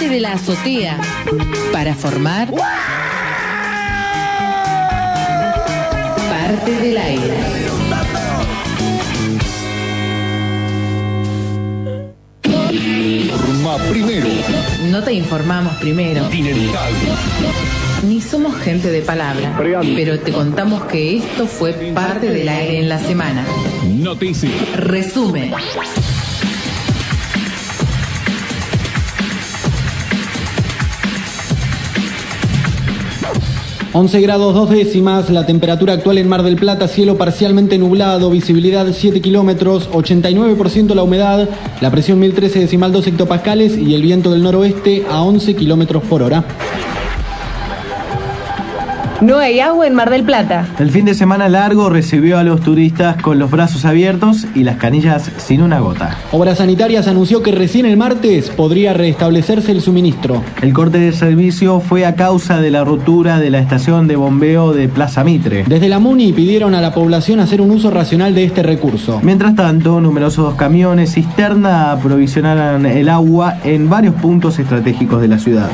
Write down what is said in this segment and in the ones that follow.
parte de la azotea para formar parte del aire. Informa primero. No te informamos primero. Ni somos gente de palabra, pero te contamos que esto fue parte del aire en la semana. Noticias. Resumen. ...11 grados 2 décimas, la temperatura actual en Mar del Plata, cielo parcialmente nublado, visibilidad 7 kilómetros, 89% la humedad, la presión 1013,2 hectopascales y el viento del noroeste a 11 kilómetros por hora. No hay agua en Mar del Plata. El fin de semana largo recibió a los turistas con los brazos abiertos y las canillas sin una gota. Obras Sanitarias anunció que recién el martes podría restablecerse el suministro. El corte de servicio fue a causa de la rotura de la estación de bombeo de Plaza Mitre. Desde la MUNI pidieron a la población hacer un uso racional de este recurso. Mientras tanto, numerosos camiones cisterna aprovisionaron el agua en varios puntos estratégicos de la ciudad.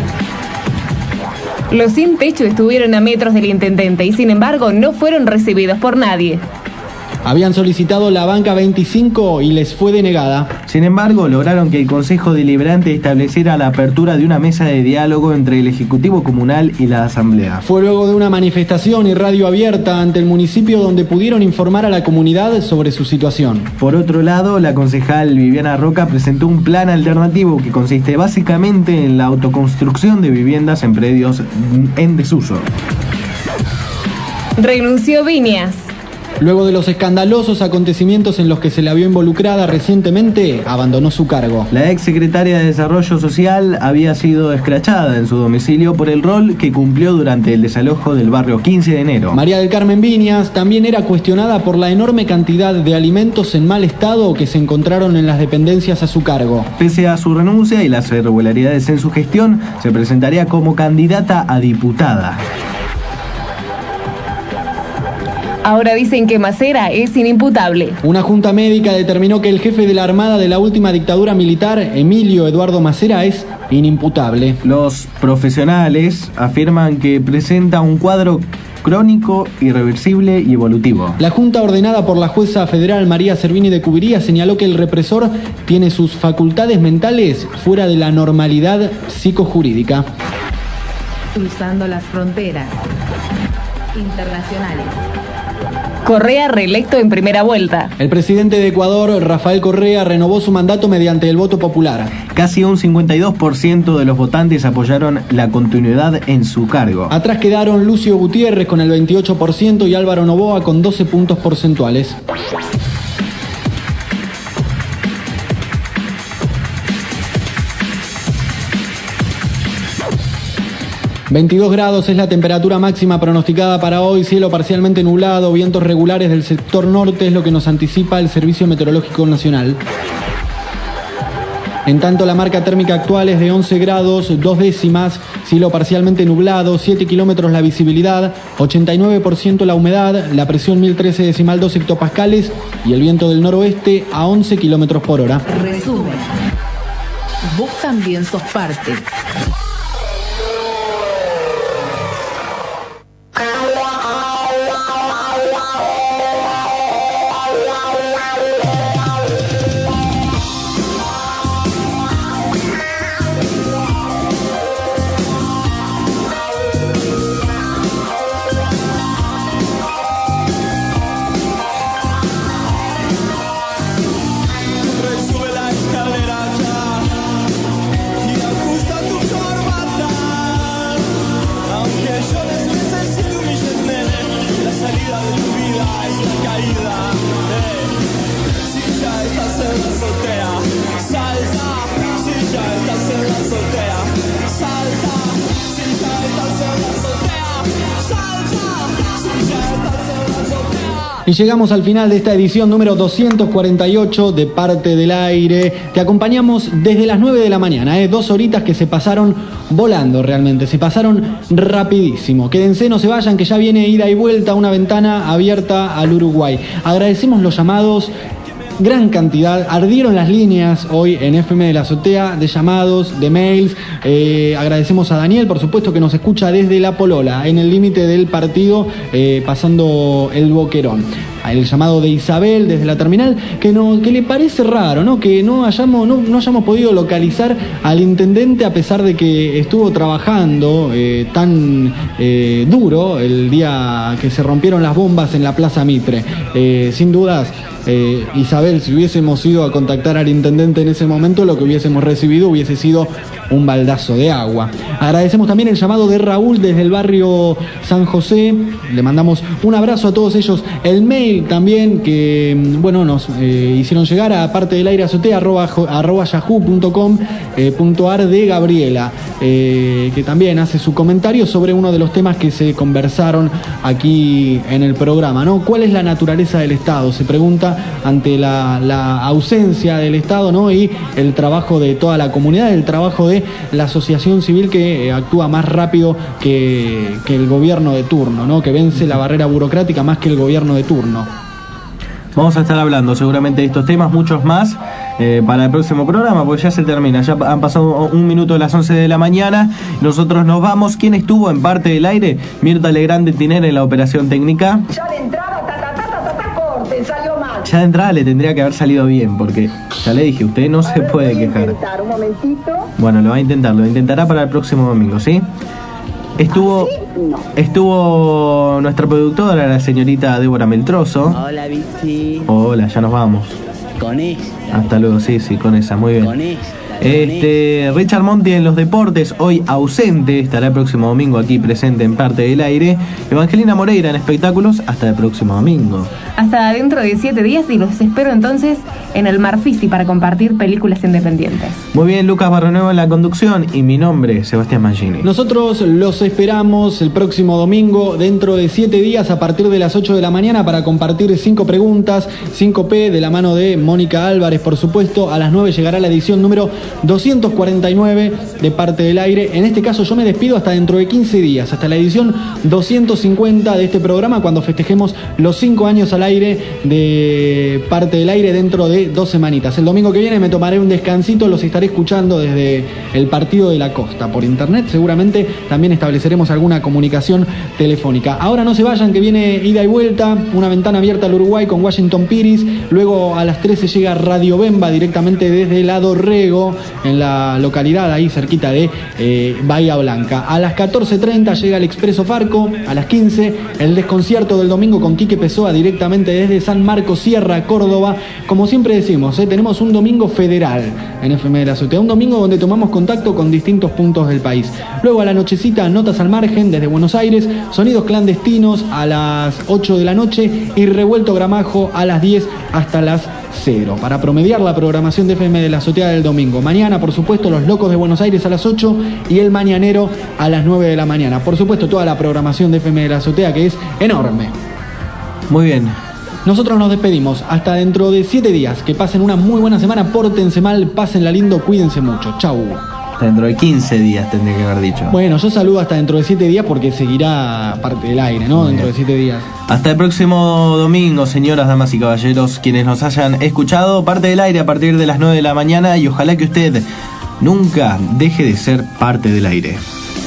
Los sin techo estuvieron a metros del intendente y sin embargo no fueron recibidos por nadie. Habían solicitado la banca 25 y les fue denegada. Sin embargo, lograron que el Consejo Deliberante estableciera la apertura de una mesa de diálogo entre el Ejecutivo Comunal y la Asamblea. Fue luego de una manifestación y radio abierta ante el municipio donde pudieron informar a la comunidad sobre su situación. Por otro lado, la concejal Viviana Roca presentó un plan alternativo que consiste básicamente en la autoconstrucción de viviendas en predios en desuso. Renunció Viñas. Luego de los escandalosos acontecimientos en los que se la vio involucrada recientemente, abandonó su cargo. La ex secretaria de Desarrollo Social había sido escrachada en su domicilio por el rol que cumplió durante el desalojo del barrio 15 de enero. María del Carmen Viñas también era cuestionada por la enorme cantidad de alimentos en mal estado que se encontraron en las dependencias a su cargo. Pese a su renuncia y las irregularidades en su gestión, se presentaría como candidata a diputada. Ahora dicen que Macera es inimputable. Una junta médica determinó que el jefe de la Armada de la última dictadura militar, Emilio Eduardo Macera, es inimputable. Los profesionales afirman que presenta un cuadro crónico, irreversible y evolutivo. La junta ordenada por la jueza federal María Servini de Cubiría señaló que el represor tiene sus facultades mentales fuera de la normalidad psicojurídica. Cruzando las fronteras internacionales. Correa reelecto en primera vuelta. El presidente de Ecuador, Rafael Correa, renovó su mandato mediante el voto popular. Casi un 52% de los votantes apoyaron la continuidad en su cargo. Atrás quedaron Lucio Gutiérrez con el 28% y Álvaro Noboa con 12 puntos porcentuales. ...22 grados es la temperatura máxima pronosticada para hoy, cielo parcialmente nublado, vientos regulares del sector norte es lo que nos anticipa el Servicio Meteorológico Nacional. En tanto, la marca térmica actual es de 11 grados, 2 décimas, cielo parcialmente nublado, 7 kilómetros la visibilidad, 89% la humedad, la presión 1013,2 hectopascales y el viento del noroeste a 11 kilómetros por hora. Resumen. Vos también sos parte. Y llegamos al final de esta edición número 248 de Parte del Aire. Te acompañamos desde las 9 de la mañana, 2 horitas que se pasaron volando realmente, se pasaron rapidísimo. Quédense, no se vayan, que ya viene ida y vuelta, una ventana abierta al Uruguay. Agradecemos los llamados gran cantidad, ardieron las líneas hoy en FM de la Azotea de llamados, de mails. Agradecemos a Daniel, por supuesto, que nos escucha desde La Polola, en el límite del partido, pasando el Boquerón. El llamado de Isabel desde la terminal, que le parece raro, ¿no? Que no hayamos podido localizar al intendente, a pesar de que estuvo trabajando tan duro el día que se rompieron las bombas en la Plaza Mitre. Sin dudas, Isabel, si hubiésemos ido a contactar al intendente en ese momento, lo que hubiésemos recibido hubiese sido un baldazo de agua. Agradecemos también el llamado de Raúl desde el barrio San José. Le mandamos un abrazo a todos ellos. El mail también que, bueno, nos hicieron llegar a parte del aire azotea @yahoo.com.ar de Gabriela, que también hace su comentario sobre uno de los temas que se conversaron aquí en el programa, ¿no? ¿Cuál es la naturaleza del Estado? Se pregunta ante la ausencia del Estado, ¿no? Y el trabajo de toda la comunidad, el trabajo de la asociación civil que actúa más rápido que el gobierno de turno, ¿no? Que vence la barrera burocrática más que el gobierno de turno. Vamos a estar hablando seguramente de estos temas, muchos más, para el próximo programa, porque ya se termina. Ya han pasado 1 minuto de las 11 de la mañana. Nosotros nos vamos. ¿Quién estuvo en parte del aire? Mirta Legrand de Tinera en la operación técnica. Ya de entrada, corte, salió mal. Ya de entrada le tendría que haber salido bien, porque ya le dije, usted no se puede quejar. Un momentito. Bueno, lo intentará para el próximo domingo, ¿sí? Estuvo nuestra productora, la señorita Débora Meltroso. Hola, Vichy. Hola, ya nos vamos. Con esa. Hasta luego, sí, con esa, muy bien. Con esa. Richard Monti en los deportes, hoy ausente, estará el próximo domingo aquí presente en parte del aire. Evangelina Moreira en espectáculos, hasta el próximo domingo. Hasta dentro de 7 días, y los espero entonces en el Marfisi para compartir películas independientes. Muy bien, Lucas Barronuevo en la conducción y mi nombre, Sebastián Mangini. Nosotros los esperamos el próximo domingo, dentro de 7 días, a partir de las 8 de la mañana, para compartir 5 preguntas, 5P, de la mano de Mónica Álvarez, por supuesto. A las 9 llegará la edición número 249 de parte del aire. En este caso yo me despido hasta dentro de 15 días, hasta la edición 250 de este programa, cuando festejemos los 5 años al aire de parte del aire, dentro de 2 semanitas. El domingo que viene me tomaré un descansito, los estaré escuchando desde el Partido de la Costa por internet. Seguramente también estableceremos alguna comunicación telefónica. Ahora no se vayan, que viene ida y vuelta, una ventana abierta al Uruguay con Washington Piris. Luego a las 13 llega Radio Bemba directamente desde el Adorrego, en la localidad ahí cerquita de Bahía Blanca. A las 14:30 llega el Expreso Farco. A las 15 el desconcierto del domingo con Quique Pessoa directamente desde San Marcos Sierra, Córdoba. Como siempre decimos, tenemos un domingo federal en FM de la Azotea, un domingo donde tomamos contacto con distintos puntos del país. Luego a la nochecita, Notas al Margen desde Buenos Aires, Sonidos Clandestinos a las 8 de la noche y Revuelto Gramajo a las 10 hasta las 0, para promediar la programación de FM de la Azotea del domingo. Mañana, por supuesto, Los Locos de Buenos Aires a las 8 y El Mañanero a las 9 de la mañana. Por supuesto, toda la programación de FM de la Azotea, que es enorme. Muy bien. Nosotros nos despedimos hasta dentro de 7 días. Que pasen una muy buena semana, pórtense mal, pásenla lindo, cuídense mucho. Chau. Dentro de 15 días tendría que haber dicho. Bueno, yo saludo hasta dentro de 7 días porque seguirá parte del aire, ¿no? Dentro de 7 días. Hasta el próximo domingo, señoras, damas y caballeros, quienes nos hayan escuchado. Parte del aire a partir de las 9 de la mañana, y ojalá que usted nunca deje de ser parte del aire.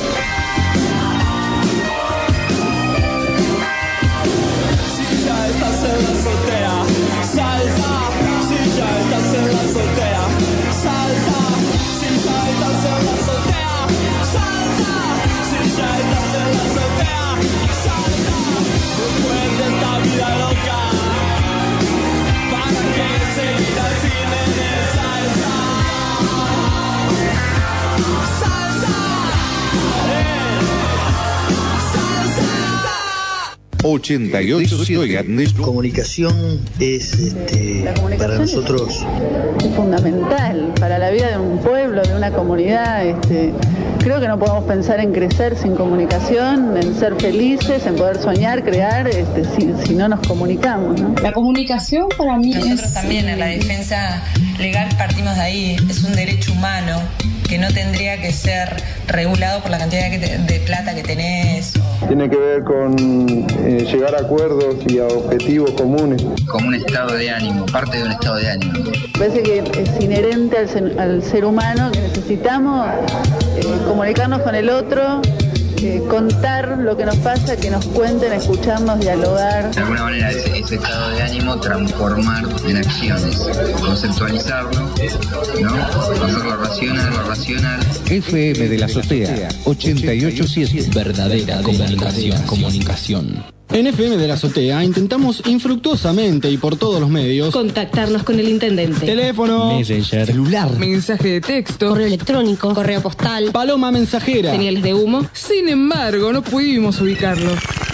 Comunicación es para nosotros es fundamental para la vida de un pueblo, de una comunidad. Creo que no podemos pensar en crecer sin comunicación, en ser felices, en poder soñar, crear, si no nos comunicamos, ¿no? La comunicación para mí nosotros también en la defensa legal partimos de ahí, es un derecho humano. que no tendría que ser regulado por la cantidad de plata que tenés. Tiene que ver con llegar a acuerdos y a objetivos comunes. Como un estado de ánimo, parte de un estado de ánimo. Parece que es inherente al ser humano que necesitamos comunicarnos con el otro, contar lo que nos pasa, que nos cuenten, escucharnos, dialogar. De alguna manera ese estado de ánimo transformar en acciones, conceptualizarlo, ¿no? Hacerlo racional. FM de la Azotea 88.7. Verdadera comunicación. En FM de la Azotea intentamos infructuosamente y por todos los medios contactarnos con el intendente. Teléfono, Messenger, celular, mensaje de texto, correo electrónico, correo postal, paloma mensajera, señales de humo. Sin embargo, no pudimos ubicarlo.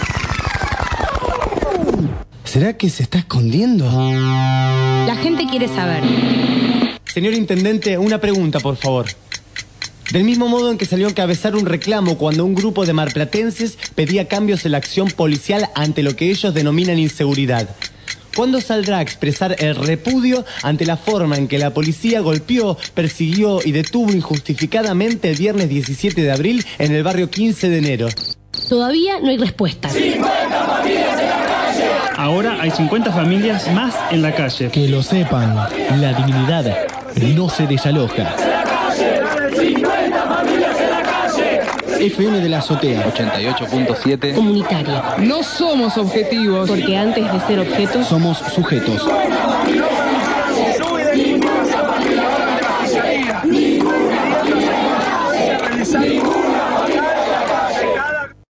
¿Será que se está escondiendo? La gente quiere saber. Señor intendente, una pregunta, por favor. Del mismo modo en que salió a encabezar un reclamo cuando un grupo de marplatenses pedía cambios en la acción policial ante lo que ellos denominan inseguridad, ¿cuándo saldrá a expresar el repudio ante la forma en que la policía golpeó, persiguió y detuvo injustificadamente el viernes 17 de abril en el barrio 15 de enero? Todavía no hay respuesta. 50 familias en la calle. Ahora hay 50 familias más en la calle. Que lo sepan, la dignidad no se desaloja. 50 familias en la calle. FM de la Azotea 88.7. Comunitaria. No somos objetivos. Porque antes de ser objetos, somos sujetos. Ninguna